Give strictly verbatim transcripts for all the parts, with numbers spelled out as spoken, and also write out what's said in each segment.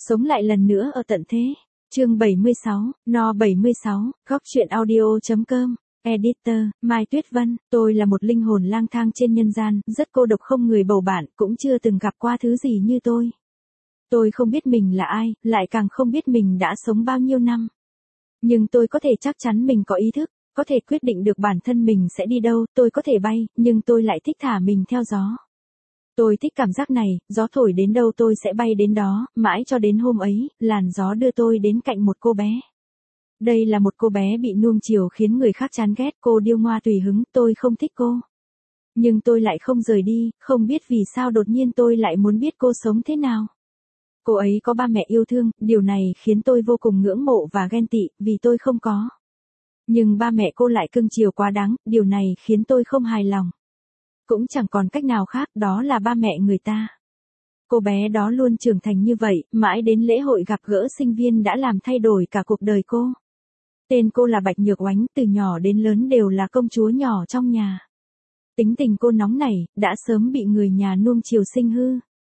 Sống lại lần nữa ở tận thế. Chương bảy mươi sáu, no bảy mươi sáu, góc truyện audio.com. Editor, Mai Tuyết Vân, tôi là một linh hồn lang thang trên nhân gian, rất cô độc không người bầu bạn, cũng chưa từng gặp qua thứ gì như tôi. Tôi không biết mình là ai, lại càng không biết mình đã sống bao nhiêu năm. Nhưng tôi có thể chắc chắn mình có ý thức, có thể quyết định được bản thân mình sẽ đi đâu, tôi có thể bay, nhưng tôi lại thích thả mình theo gió. Tôi thích cảm giác này, gió thổi đến đâu tôi sẽ bay đến đó, mãi cho đến hôm ấy, làn gió đưa tôi đến cạnh một cô bé. Đây là một cô bé bị nuông chiều khiến người khác chán ghét, cô điêu ngoa tùy hứng, tôi không thích cô. Nhưng tôi lại không rời đi, không biết vì sao đột nhiên tôi lại muốn biết cô sống thế nào. Cô ấy có ba mẹ yêu thương, điều này khiến tôi vô cùng ngưỡng mộ và ghen tị, vì tôi không có. Nhưng ba mẹ cô lại cưng chiều quá đáng, điều này khiến tôi không hài lòng. Cũng chẳng còn cách nào khác, đó là ba mẹ người ta. Cô bé đó luôn trưởng thành như vậy, mãi đến lễ hội gặp gỡ sinh viên đã làm thay đổi cả cuộc đời cô. Tên cô là Bạch Nhược Oánh, từ nhỏ đến lớn đều là công chúa nhỏ trong nhà. Tính tình cô nóng nảy, đã sớm bị người nhà nuông chiều sinh hư.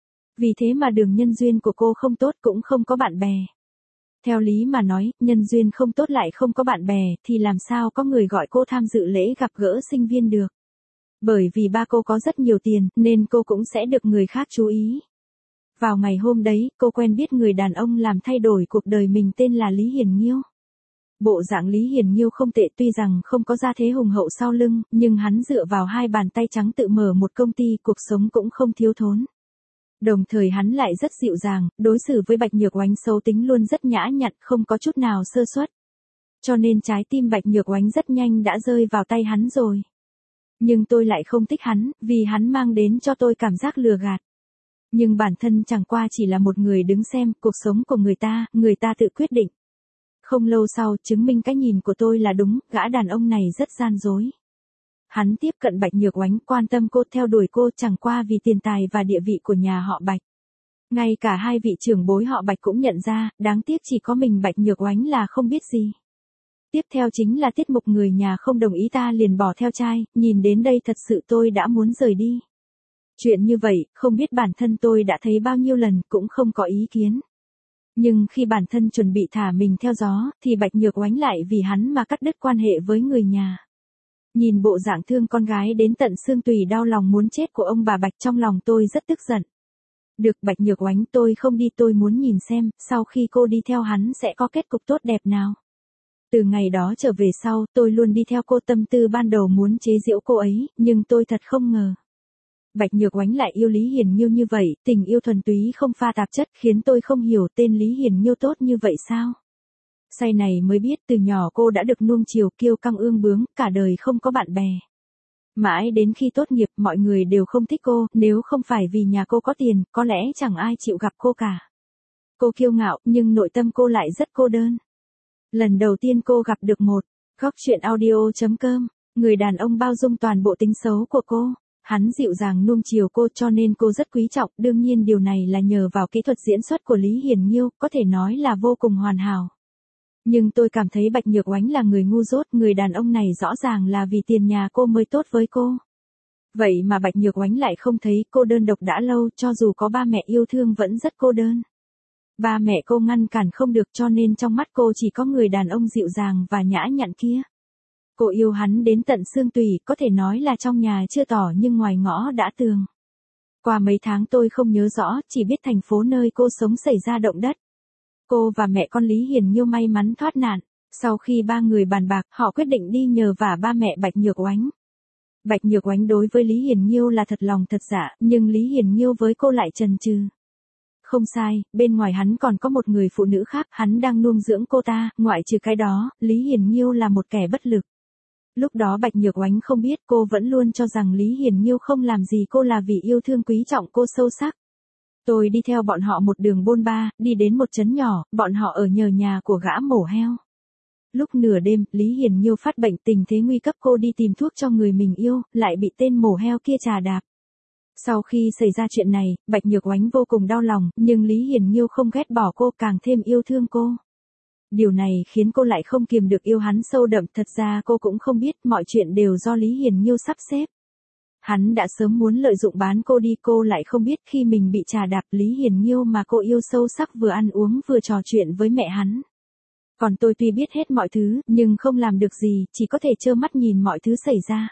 Vì thế mà đường nhân duyên của cô không tốt, cũng không có bạn bè. Theo lý mà nói, nhân duyên không tốt lại không có bạn bè, thì làm sao có người gọi cô tham dự lễ gặp gỡ sinh viên được. Bởi vì ba cô có rất nhiều tiền, nên cô cũng sẽ được người khác chú ý. Vào ngày hôm đấy, cô quen biết người đàn ông làm thay đổi cuộc đời mình tên là Lý Hiền Nhiêu. Bộ dạng Lý Hiền Nhiêu không tệ, tuy rằng không có gia thế hùng hậu sau lưng, nhưng hắn dựa vào hai bàn tay trắng tự mở một công ty, cuộc sống cũng không thiếu thốn. Đồng thời hắn lại rất dịu dàng, đối xử với Bạch Nhược Oánh xấu tính luôn rất nhã nhặn, không có chút nào sơ suất. Cho nên trái tim Bạch Nhược Oánh rất nhanh đã rơi vào tay hắn rồi. Nhưng tôi lại không thích hắn, vì hắn mang đến cho tôi cảm giác lừa gạt. Nhưng bản thân chẳng qua chỉ là một người đứng xem cuộc sống của người ta, người ta tự quyết định. Không lâu sau, chứng minh cái nhìn của tôi là đúng, gã đàn ông này rất gian dối. Hắn tiếp cận Bạch Nhược Oánh, quan tâm cô, theo đuổi cô chẳng qua vì tiền tài và địa vị của nhà họ Bạch. Ngay cả hai vị trưởng bối họ Bạch cũng nhận ra, đáng tiếc chỉ có mình Bạch Nhược Oánh là không biết gì. Tiếp theo chính là tiết mục người nhà không đồng ý ta liền bỏ theo trai, nhìn đến đây thật sự tôi đã muốn rời đi. Chuyện như vậy, không biết bản thân tôi đã thấy bao nhiêu lần, cũng không có ý kiến. Nhưng khi bản thân chuẩn bị thả mình theo gió, thì Bạch Nhược Oánh lại vì hắn mà cắt đứt quan hệ với người nhà. Nhìn bộ dạng thương con gái đến tận xương tủy đau lòng muốn chết của ông bà Bạch, trong lòng tôi rất tức giận. Được, Bạch Nhược Oánh, tôi không đi, tôi muốn nhìn xem, sau khi cô đi theo hắn sẽ có kết cục tốt đẹp nào. Từ ngày đó trở về sau, tôi luôn đi theo cô, tâm tư ban đầu muốn chế giễu cô ấy, nhưng tôi thật không ngờ. Bạch Nhược Oánh lại yêu Lý Hiền Nhiêu như vậy, tình yêu thuần túy không pha tạp chất, khiến tôi không hiểu tên Lý Hiền Nhiêu tốt như vậy sao. Say này mới biết từ nhỏ cô đã được nuông chiều, kiêu căng ương bướng, cả đời không có bạn bè. Mãi đến khi tốt nghiệp, mọi người đều không thích cô, nếu không phải vì nhà cô có tiền, có lẽ chẳng ai chịu gặp cô cả. Cô kiêu ngạo, nhưng nội tâm cô lại rất cô đơn. Lần đầu tiên cô gặp được một góc truyện audio.com, người đàn ông bao dung toàn bộ tính xấu của cô. Hắn dịu dàng nuông chiều cô cho nên cô rất quý trọng, đương nhiên điều này là nhờ vào kỹ thuật diễn xuất của Lý Hiền Nhiêu, có thể nói là vô cùng hoàn hảo. Nhưng tôi cảm thấy Bạch Nhược Oánh là người ngu dốt, người đàn ông này rõ ràng là vì tiền nhà cô mới tốt với cô. Vậy mà Bạch Nhược Oánh lại không thấy, cô đơn độc đã lâu, cho dù có ba mẹ yêu thương vẫn rất cô đơn. Ba mẹ cô ngăn cản không được, cho nên trong mắt cô chỉ có người đàn ông dịu dàng và nhã nhặn kia. Cô yêu hắn đến tận xương tủy, có thể nói là trong nhà chưa tỏ nhưng ngoài ngõ đã tường. Qua mấy tháng tôi không nhớ rõ, chỉ biết thành phố nơi cô sống xảy ra động đất. Cô và mẹ con Lý Hiền Nhiêu may mắn thoát nạn. Sau khi ba người bàn bạc, họ quyết định đi nhờ vả ba mẹ Bạch Nhược Oánh. Bạch Nhược Oánh đối với Lý Hiền Nhiêu là thật lòng thật dạ, nhưng Lý Hiền Nhiêu với cô lại chần chừ. Không sai, bên ngoài hắn còn có một người phụ nữ khác, hắn đang nuông dưỡng cô ta, ngoại trừ cái đó, Lý Hiền Nhiêu là một kẻ bất lực. Lúc đó Bạch Nhược Oánh không biết, cô vẫn luôn cho rằng Lý Hiền Nhiêu không làm gì cô là vì yêu thương quý trọng cô sâu sắc. Tôi đi theo bọn họ một đường bôn ba, đi đến một trấn nhỏ, bọn họ ở nhờ nhà của gã mổ heo. Lúc nửa đêm, Lý Hiền Nhiêu phát bệnh, tình thế nguy cấp, cô đi tìm thuốc cho người mình yêu, lại bị tên mổ heo kia trà đạp. Sau khi xảy ra chuyện này, Bạch Nhược Oánh vô cùng đau lòng, nhưng Lý Hiền Nhiêu không ghét bỏ cô, càng thêm yêu thương cô. Điều này khiến cô lại không kiềm được yêu hắn sâu đậm, thật ra cô cũng không biết mọi chuyện đều do Lý Hiền Nhiêu sắp xếp. Hắn đã sớm muốn lợi dụng bán cô đi, cô lại không biết khi mình bị trà đạp Lý Hiền Nhiêu mà cô yêu sâu sắc vừa ăn uống vừa trò chuyện với mẹ hắn. Còn tôi tuy biết hết mọi thứ, nhưng không làm được gì, chỉ có thể trơ mắt nhìn mọi thứ xảy ra.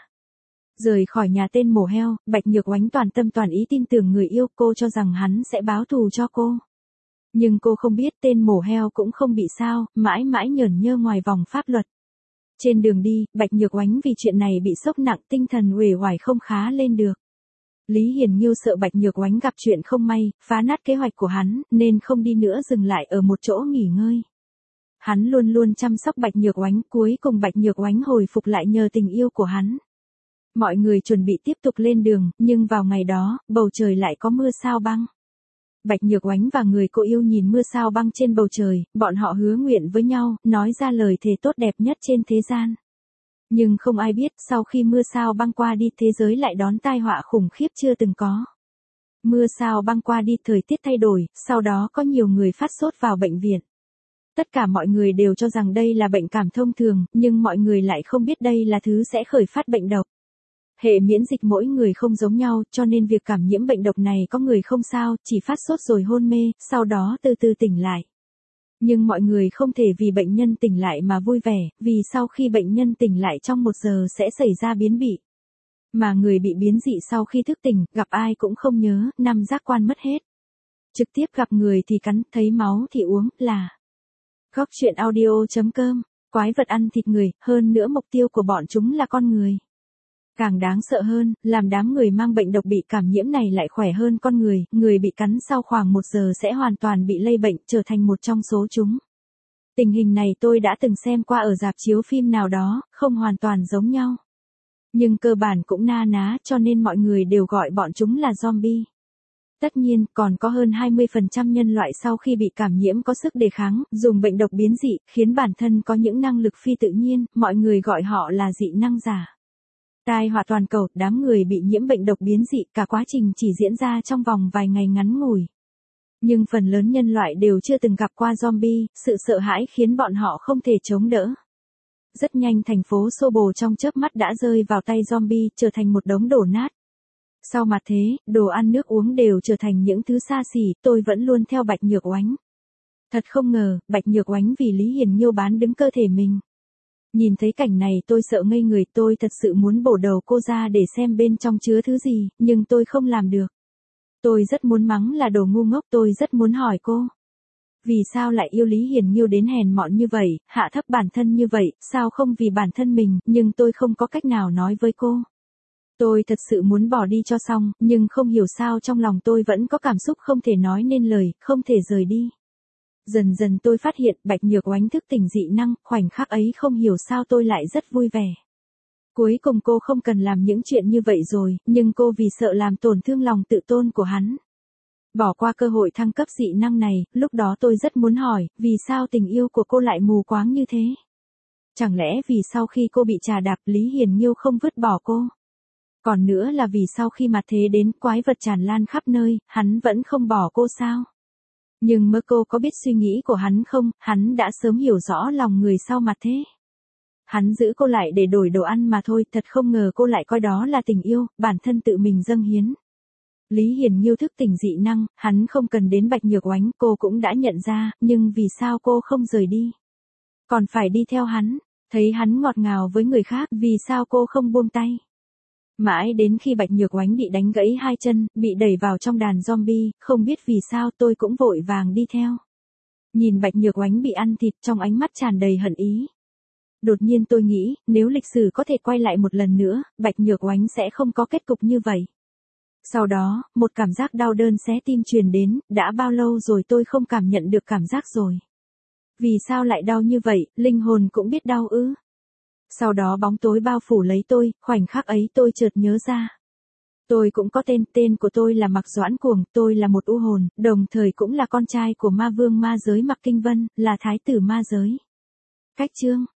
Rời khỏi nhà tên mổ heo, Bạch Nhược Oánh toàn tâm toàn ý tin tưởng người yêu, cô cho rằng hắn sẽ báo thù cho cô. Nhưng cô không biết tên mổ heo cũng không bị sao, mãi mãi nhởn nhơ ngoài vòng pháp luật. Trên đường đi, Bạch Nhược Oánh vì chuyện này bị sốc nặng, tinh thần uể oải không khá lên được. Lý Hiền Nhiêu sợ Bạch Nhược Oánh gặp chuyện không may, phá nát kế hoạch của hắn, nên không đi nữa, dừng lại ở một chỗ nghỉ ngơi. Hắn luôn luôn chăm sóc Bạch Nhược Oánh, cuối cùng Bạch Nhược Oánh hồi phục lại nhờ tình yêu của hắn. Mọi người chuẩn bị tiếp tục lên đường, nhưng vào ngày đó, bầu trời lại có mưa sao băng. Bạch Nhược Oánh và người cô yêu nhìn mưa sao băng trên bầu trời, bọn họ hứa nguyện với nhau, nói ra lời thề tốt đẹp nhất trên thế gian. Nhưng không ai biết, sau khi mưa sao băng qua đi, thế giới lại đón tai họa khủng khiếp chưa từng có. Mưa sao băng qua đi, thời tiết thay đổi, sau đó có nhiều người phát sốt vào bệnh viện. Tất cả mọi người đều cho rằng đây là bệnh cảm thông thường, nhưng mọi người lại không biết đây là thứ sẽ khởi phát bệnh độc. Hệ miễn dịch mỗi người không giống nhau, cho nên việc cảm nhiễm bệnh độc này có người không sao, chỉ phát sốt rồi hôn mê, sau đó từ từ tỉnh lại. Nhưng mọi người không thể vì bệnh nhân tỉnh lại mà vui vẻ, vì sau khi bệnh nhân tỉnh lại trong một giờ sẽ xảy ra biến dị. Mà người bị biến dị sau khi thức tỉnh, gặp ai cũng không nhớ, năm giác quan mất hết. Trực tiếp gặp người thì cắn, thấy máu thì uống, là Góc truyện audio chấm com, quái vật ăn thịt người, hơn nữa mục tiêu của bọn chúng là con người. Càng đáng sợ hơn, làm đám người mang bệnh độc bị cảm nhiễm này lại khỏe hơn con người, người bị cắn sau khoảng một giờ sẽ hoàn toàn bị lây bệnh, trở thành một trong số chúng. Tình hình này tôi đã từng xem qua ở rạp chiếu phim nào đó, không hoàn toàn giống nhau. Nhưng cơ bản cũng na ná, cho nên mọi người đều gọi bọn chúng là zombie. Tất nhiên, còn có hơn hai mươi phần trăm nhân loại sau khi bị cảm nhiễm có sức đề kháng, dùng bệnh độc biến dị, khiến bản thân có những năng lực phi tự nhiên, mọi người gọi họ là dị năng giả. Tai họa toàn cầu, đám người bị nhiễm bệnh độc biến dị, cả quá trình chỉ diễn ra trong vòng vài ngày ngắn ngủi. Nhưng phần lớn nhân loại đều chưa từng gặp qua zombie, sự sợ hãi khiến bọn họ không thể chống đỡ. Rất nhanh thành phố xô bồ trong chớp mắt đã rơi vào tay zombie, trở thành một đống đổ nát. Sau mặt thế, đồ ăn nước uống đều trở thành những thứ xa xỉ, tôi vẫn luôn theo Bạch Nhược Oánh. Thật không ngờ, Bạch Nhược Oánh vì Lý Hiền Nhiêu bán đứng cơ thể mình. Nhìn thấy cảnh này tôi sợ ngây người, tôi thật sự muốn bổ đầu cô ra để xem bên trong chứa thứ gì, nhưng tôi không làm được. Tôi rất muốn mắng là đồ ngu ngốc, tôi rất muốn hỏi cô. Vì sao lại yêu Lý Hiền Nhiêu đến hèn mọn như vậy, hạ thấp bản thân như vậy, sao không vì bản thân mình, nhưng tôi không có cách nào nói với cô. Tôi thật sự muốn bỏ đi cho xong, nhưng không hiểu sao trong lòng tôi vẫn có cảm xúc không thể nói nên lời, không thể rời đi. Dần dần tôi phát hiện Bạch Nhược Oánh thức tỉnh dị năng, khoảnh khắc ấy không hiểu sao tôi lại rất vui vẻ. Cuối cùng cô không cần làm những chuyện như vậy rồi, nhưng cô vì sợ làm tổn thương lòng tự tôn của hắn. Bỏ qua cơ hội thăng cấp dị năng này, lúc đó tôi rất muốn hỏi, vì sao tình yêu của cô lại mù quáng như thế? Chẳng lẽ vì sau khi cô bị trà đạp Lý Hiền Nhiêu không vứt bỏ cô? Còn nữa là vì sau khi mặt thế đến quái vật tràn lan khắp nơi, hắn vẫn không bỏ cô sao? Nhưng mơ cô có biết suy nghĩ của hắn không, hắn đã sớm hiểu rõ lòng người sau mặt thế. Hắn giữ cô lại để đổi đồ ăn mà thôi, thật không ngờ cô lại coi đó là tình yêu, bản thân tự mình dâng hiến. Lý Hiền Nhiêu thức tỉnh dị năng, hắn không cần đến Bạch Nhược Oánh, cô cũng đã nhận ra, nhưng vì sao cô không rời đi? Còn phải đi theo hắn, thấy hắn ngọt ngào với người khác, vì sao cô không buông tay? Mãi đến khi Bạch Nhược Oánh bị đánh gãy hai chân, bị đẩy vào trong đàn zombie, không biết vì sao tôi cũng vội vàng đi theo. Nhìn Bạch Nhược Oánh bị ăn thịt trong ánh mắt tràn đầy hận ý. Đột nhiên tôi nghĩ, nếu lịch sử có thể quay lại một lần nữa, Bạch Nhược Oánh sẽ không có kết cục như vậy. Sau đó, một cảm giác đau đớn xé tim truyền đến, đã bao lâu rồi tôi không cảm nhận được cảm giác rồi. Vì sao lại đau như vậy, linh hồn cũng biết đau ư? Sau đó bóng tối bao phủ lấy tôi, khoảnh khắc ấy tôi chợt nhớ ra. Tôi cũng có tên, tên của tôi là Mạc Doãn Cuồng, tôi là một u hồn, đồng thời cũng là con trai của ma vương ma giới Mạc Kinh Vân, là thái tử ma giới. Cách chương